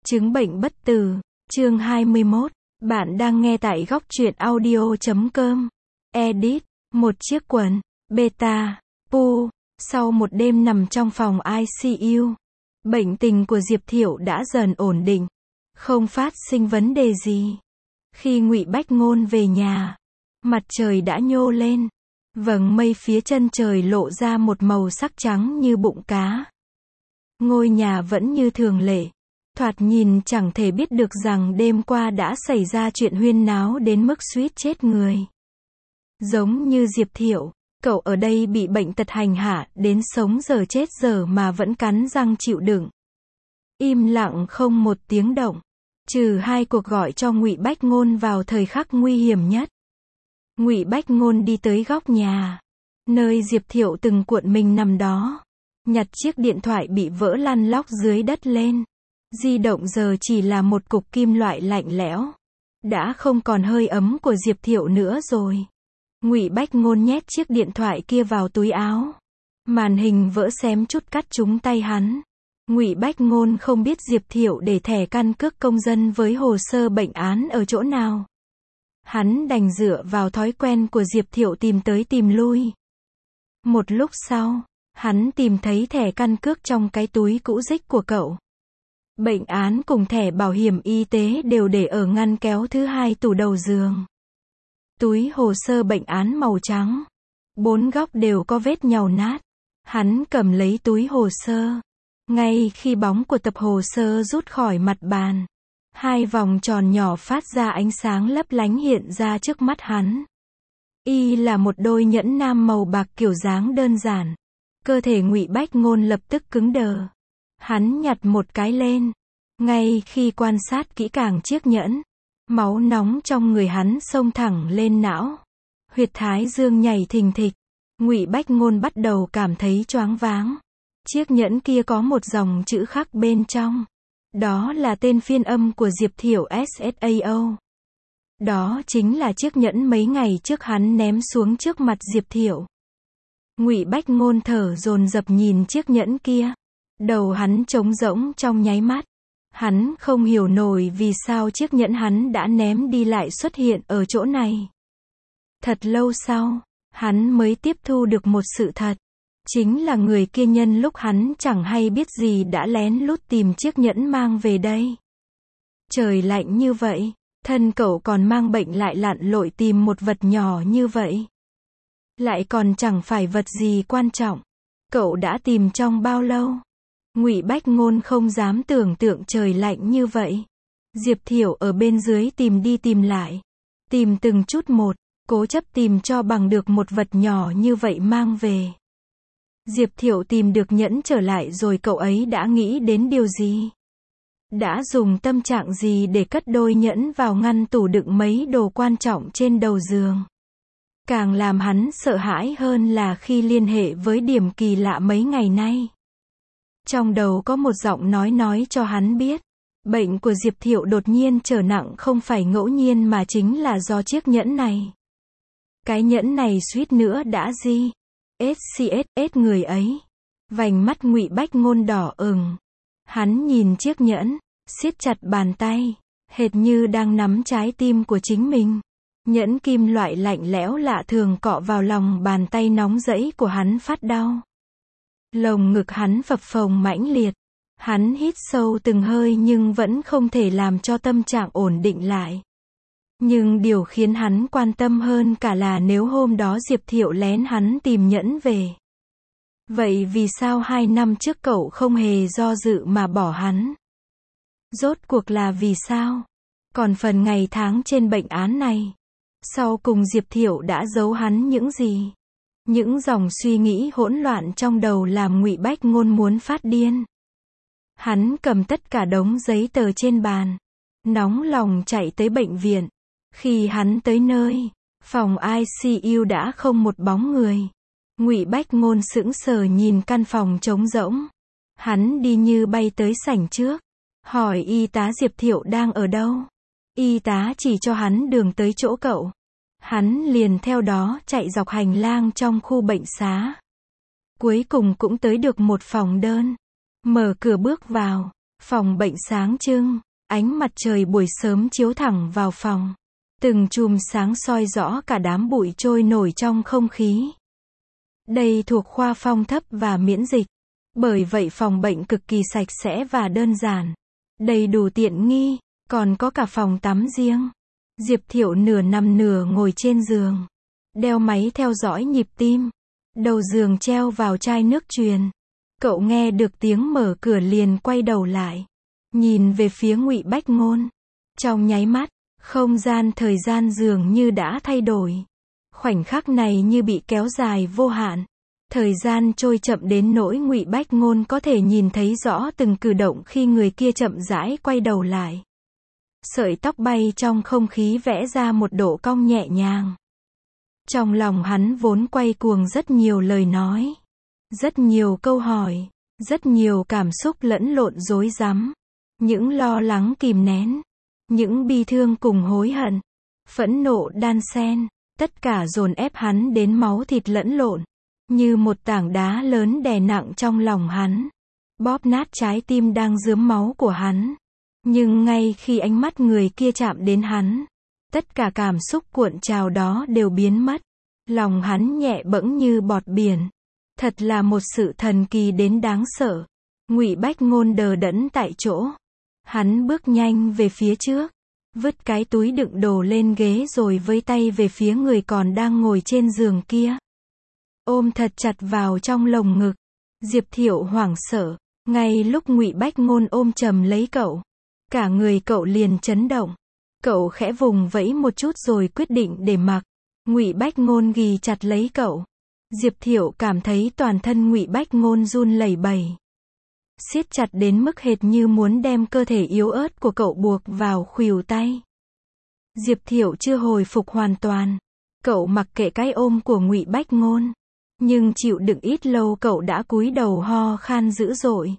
Chứng bệnh bất tử, chương 21. Bạn đang nghe tại góc truyện audio.com. Edit. Một chiếc quần, beta, pu. Sau một đêm nằm trong phòng ICU, bệnh tình của Diệp Thiệu đã dần ổn định, không phát sinh vấn đề gì. Khi Ngụy Bách Ngôn về nhà, mặt trời đã nhô lên, vầng mây phía chân trời lộ ra một màu sắc trắng như bụng cá. Ngôi nhà vẫn như thường lệ, thoạt nhìn chẳng thể biết được rằng đêm qua đã xảy ra chuyện huyên náo đến mức suýt chết người. Giống như Diệp Thiệu, cậu ở đây bị bệnh tật hành hạ đến sống giờ chết giờ mà vẫn cắn răng chịu đựng. Im lặng không một tiếng động, trừ 2 cuộc gọi cho Ngụy Bách Ngôn vào thời khắc nguy hiểm nhất. Ngụy Bách Ngôn đi tới góc nhà, nơi Diệp Thiệu từng cuộn mình nằm đó, nhặt chiếc điện thoại bị vỡ lăn lóc dưới đất lên. Di động giờ chỉ là một cục kim loại lạnh lẽo, đã không còn hơi ấm của Diệp Thiệu nữa rồi. Ngụy Bách Ngôn nhét chiếc điện thoại kia vào túi áo. Màn hình vỡ xém chút cắt trúng tay hắn. Ngụy Bách Ngôn không biết Diệp Thiệu để thẻ căn cước công dân với hồ sơ bệnh án ở chỗ nào. Hắn đành dựa vào thói quen của Diệp Thiệu tìm tới tìm lui. Một lúc sau, hắn tìm thấy thẻ căn cước trong cái túi cũ rích của cậu. Bệnh án cùng thẻ bảo hiểm y tế đều để ở ngăn kéo thứ 2 tủ đầu giường. Túi hồ sơ bệnh án màu trắng, 4 góc đều có vết nhàu nát. Hắn cầm lấy túi hồ sơ. Ngay khi bóng của tập hồ sơ rút khỏi mặt bàn, 2 vòng tròn nhỏ phát ra ánh sáng lấp lánh hiện ra trước mắt hắn. Y là một đôi nhẫn nam màu bạc kiểu dáng đơn giản. Cơ thể Ngụy Bách Ngôn lập tức cứng đờ. Hắn nhặt một cái lên. Ngay khi quan sát kỹ càng chiếc nhẫn, máu nóng trong người hắn xông thẳng lên não. Huyệt thái dương nhảy thình thịch. Ngụy Bách Ngôn bắt đầu cảm thấy choáng váng. Chiếc nhẫn kia có một dòng chữ khắc bên trong. Đó là tên phiên âm của Diệp Thiệu SSAO. Đó chính là chiếc nhẫn mấy ngày trước hắn ném xuống trước mặt Diệp Thiệu. Ngụy Bách Ngôn thở dồn dập nhìn chiếc nhẫn kia. Đầu hắn trống rỗng trong nháy mắt. Hắn không hiểu nổi vì sao chiếc nhẫn hắn đã ném đi lại xuất hiện ở chỗ này. Thật lâu sau, hắn mới tiếp thu được một sự thật. Chính là người kia nhân lúc hắn chẳng hay biết gì đã lén lút tìm chiếc nhẫn mang về đây. Trời lạnh như vậy, thân cậu còn mang bệnh lại lặn lội tìm một vật nhỏ như vậy. Lại còn chẳng phải vật gì quan trọng. Cậu đã tìm trong bao lâu? Ngụy Bách Ngôn không dám tưởng tượng trời lạnh như vậy. Diệp Thiệu ở bên dưới tìm đi tìm lại. Tìm từng chút một, cố chấp tìm cho bằng được một vật nhỏ như vậy mang về. Diệp Thiệu tìm được nhẫn trở lại rồi cậu ấy đã nghĩ đến điều gì? Đã dùng tâm trạng gì để cất đôi nhẫn vào ngăn tủ đựng mấy đồ quan trọng trên đầu giường? Càng làm hắn sợ hãi hơn là khi liên hệ với điểm kỳ lạ mấy ngày nay. Trong đầu có một giọng nói cho hắn biết, bệnh của Diệp Thiệu đột nhiên trở nặng không phải ngẫu nhiên mà chính là do chiếc nhẫn này. Cái nhẫn này suýt nữa đã SCSS người ấy. Vành mắt Ngụy Bách Ngôn đỏ ửng. Hắn nhìn chiếc nhẫn, siết chặt bàn tay, hệt như đang nắm trái tim của chính mình. Nhẫn kim loại lạnh lẽo lạ thường cọ vào lòng bàn tay nóng rẫy của hắn phát đau. Lồng ngực hắn phập phồng mãnh liệt. Hắn hít sâu từng hơi nhưng vẫn không thể làm cho tâm trạng ổn định lại. Nhưng điều khiến hắn quan tâm hơn cả là nếu hôm đó Diệp Thiệu lén hắn tìm nhẫn về. Vậy vì sao 2 năm trước cậu không hề do dự mà bỏ hắn? Rốt cuộc là vì sao? Còn phần ngày tháng trên bệnh án này, sau cùng Diệp Thiệu đã giấu hắn những gì? Những dòng suy nghĩ hỗn loạn trong đầu làm Ngụy Bách Ngôn muốn phát điên. Hắn cầm tất cả đống giấy tờ trên bàn, nóng lòng chạy tới bệnh viện. Khi hắn tới nơi, phòng ICU đã không một bóng người. Ngụy Bách Ngôn sững sờ nhìn căn phòng trống rỗng. Hắn đi như bay tới sảnh trước, hỏi y tá Diệp Thiệu đang ở đâu. Y tá chỉ cho hắn đường tới chỗ cậu. Hắn liền theo đó chạy dọc hành lang trong khu bệnh xá. Cuối cùng cũng tới được một phòng đơn. Mở cửa bước vào, Phòng bệnh sáng trưng, ánh mặt trời buổi sớm chiếu thẳng vào phòng. Từng chùm sáng soi rõ cả đám bụi trôi nổi trong không khí. Đây thuộc khoa phong thấp và miễn dịch. Bởi vậy phòng bệnh cực kỳ sạch sẽ và đơn giản. Đầy đủ tiện nghi, còn có cả phòng tắm riêng. Diệp Thiệu nửa nằm nửa ngồi trên giường. Đeo máy theo dõi nhịp tim. Đầu giường treo vào chai nước truyền. Cậu nghe được tiếng mở cửa liền quay đầu lại. Nhìn về phía Ngụy Bách Ngôn. Trong nháy mắt, không gian thời gian dường như đã thay đổi. Khoảnh khắc này như bị kéo dài vô hạn. Thời gian trôi chậm đến nỗi Ngụy Bách Ngôn có thể nhìn thấy rõ từng cử động khi người kia chậm rãi quay đầu lại. Sợi tóc bay trong không khí vẽ ra một độ cong nhẹ nhàng. Trong lòng hắn vốn quay cuồng rất nhiều lời nói. Rất nhiều câu hỏi. Rất nhiều cảm xúc lẫn lộn rối rắm. Những lo lắng kìm nén. Những bi thương cùng hối hận. Phẫn nộ đan xen. Tất cả dồn ép hắn đến máu thịt lẫn lộn. Như một tảng đá lớn đè nặng trong lòng hắn. Bóp nát trái tim đang rướm máu của hắn. Nhưng ngay khi ánh mắt người kia chạm đến hắn, tất cả cảm xúc cuộn trào đó đều biến mất. Lòng hắn nhẹ bẫng như bọt biển. Thật là một sự thần kỳ đến đáng sợ. Ngụy Bách Ngôn đờ đẫn tại chỗ. Hắn bước nhanh về phía trước, vứt cái túi đựng đồ lên ghế rồi với tay về phía người còn đang ngồi trên giường kia. Ôm thật chặt vào trong lồng ngực. Diệp Thiệu hoảng sợ. Ngay lúc Ngụy Bách Ngôn ôm chầm lấy cậu, cả người cậu liền chấn động. Cậu khẽ vùng vẫy một chút rồi quyết định để mặc. Ngụy Bách Ngôn ghì chặt lấy cậu. Diệp Thiệu cảm thấy toàn thân Ngụy Bách Ngôn run lẩy bẩy. Siết chặt đến mức hệt như muốn đem cơ thể yếu ớt của cậu buộc vào khuỷu tay. Diệp Thiệu chưa hồi phục hoàn toàn. Cậu mặc kệ cái ôm của Ngụy Bách Ngôn. Nhưng chịu đựng ít lâu cậu đã cúi đầu ho khan dữ dội.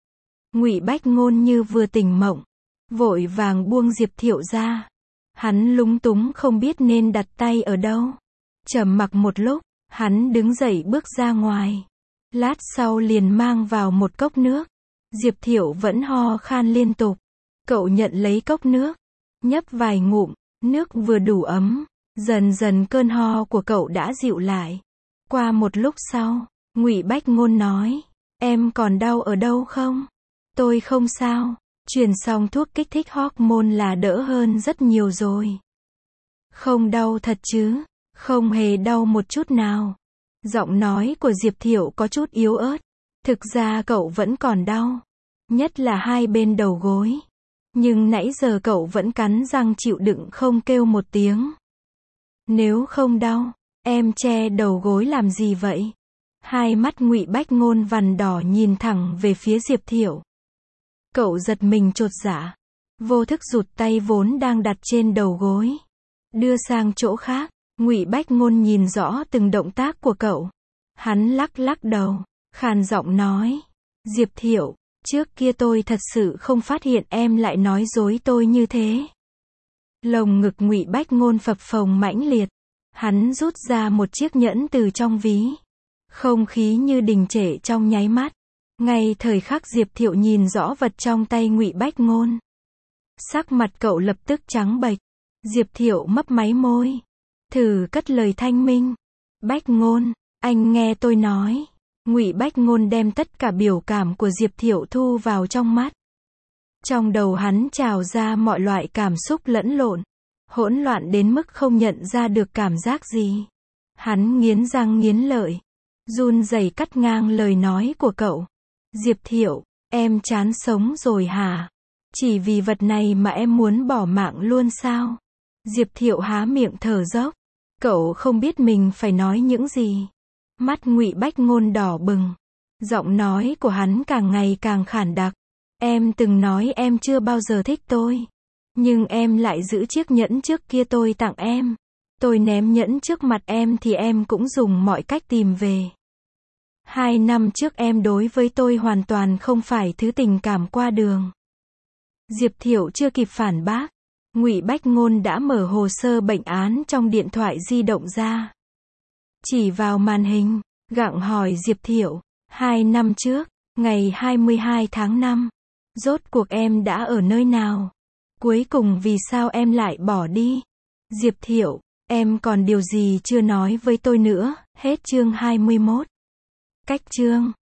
Ngụy Bách Ngôn như vừa tỉnh mộng, vội vàng buông Diệp Thiệu ra. Hắn lúng túng không biết nên đặt tay ở đâu. Trầm mặc một lúc, hắn đứng dậy bước ra ngoài. Lát sau liền mang vào một cốc nước. Diệp Thiệu vẫn ho khan liên tục. Cậu nhận lấy cốc nước, nhấp vài ngụm, nước vừa đủ ấm. Dần dần cơn ho của cậu đã dịu lại. Qua một lúc sau, Ngụy Bách Ngôn nói, em còn đau ở đâu không? Tôi không sao. Truyền xong thuốc kích thích hormone là đỡ hơn rất nhiều rồi. Không đau thật chứ? Không hề đau một chút nào. Giọng nói của Diệp Thiệu có chút yếu ớt. Thực ra cậu vẫn còn đau. Nhất là hai bên đầu gối. Nhưng nãy giờ cậu vẫn cắn răng chịu đựng không kêu một tiếng. Nếu không đau, em che đầu gối làm gì vậy? Hai mắt Ngụy Bách Ngôn vằn đỏ nhìn thẳng về phía Diệp Thiệu. Cậu giật mình chột dạ. Vô thức rụt tay vốn đang đặt trên đầu gối. Đưa sang chỗ khác. Ngụy Bách Ngôn nhìn rõ từng động tác của cậu. Hắn lắc lắc đầu, khàn giọng nói. Diệp Thiệu, trước kia tôi thật sự không phát hiện em lại nói dối tôi như thế. Lồng ngực Ngụy Bách Ngôn phập phồng mãnh liệt. Hắn rút ra một chiếc nhẫn từ trong ví. Không khí như đình trệ trong nháy mắt. Ngay thời khắc Diệp Thiệu nhìn rõ vật trong tay Ngụy Bách Ngôn. Sắc mặt cậu lập tức trắng bệch. Diệp Thiệu mấp máy môi. Thử cất lời thanh minh. Bách Ngôn, anh nghe tôi nói. Ngụy Bách Ngôn đem tất cả biểu cảm của Diệp Thiệu thu vào trong mắt. Trong đầu hắn trào ra mọi loại cảm xúc lẫn lộn. Hỗn loạn đến mức không nhận ra được cảm giác gì. Hắn nghiến răng nghiến lợi. Run rẩy cắt ngang lời nói của cậu. Diệp Thiệu, em chán sống rồi hả? Chỉ vì vật này mà em muốn bỏ mạng luôn sao? Diệp Thiệu há miệng thở dốc. Cậu không biết mình phải nói những gì. Mắt Ngụy Bách Ngôn đỏ bừng. Giọng nói của hắn càng ngày càng khản đặc. Em từng nói em chưa bao giờ thích tôi. Nhưng em lại giữ chiếc nhẫn trước kia tôi tặng em. Tôi ném nhẫn trước mặt em thì em cũng dùng mọi cách tìm về. 2 năm trước em đối với tôi hoàn toàn không phải thứ tình cảm qua đường. Diệp Thiệu chưa kịp phản bác. Ngụy Bách Ngôn đã mở hồ sơ bệnh án trong điện thoại di động ra. Chỉ vào màn hình, gặng hỏi Diệp Thiệu. 2 năm trước, ngày 22 tháng 5, Rốt cuộc em đã ở nơi nào? Cuối cùng vì sao em lại bỏ đi? Diệp Thiệu, em còn điều gì chưa nói với tôi nữa? Hết chương 21. Cách chương